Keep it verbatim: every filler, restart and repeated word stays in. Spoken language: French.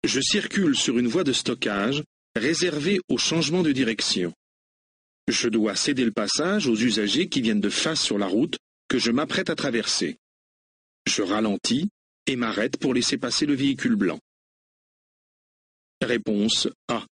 Je circule sur une voie de stockage réservée au changement de direction. Je dois céder le passage aux usagers qui viennent de face sur la route que je m'apprête à traverser. Je ralentis et m'arrête pour laisser passer le véhicule blanc. Réponse A.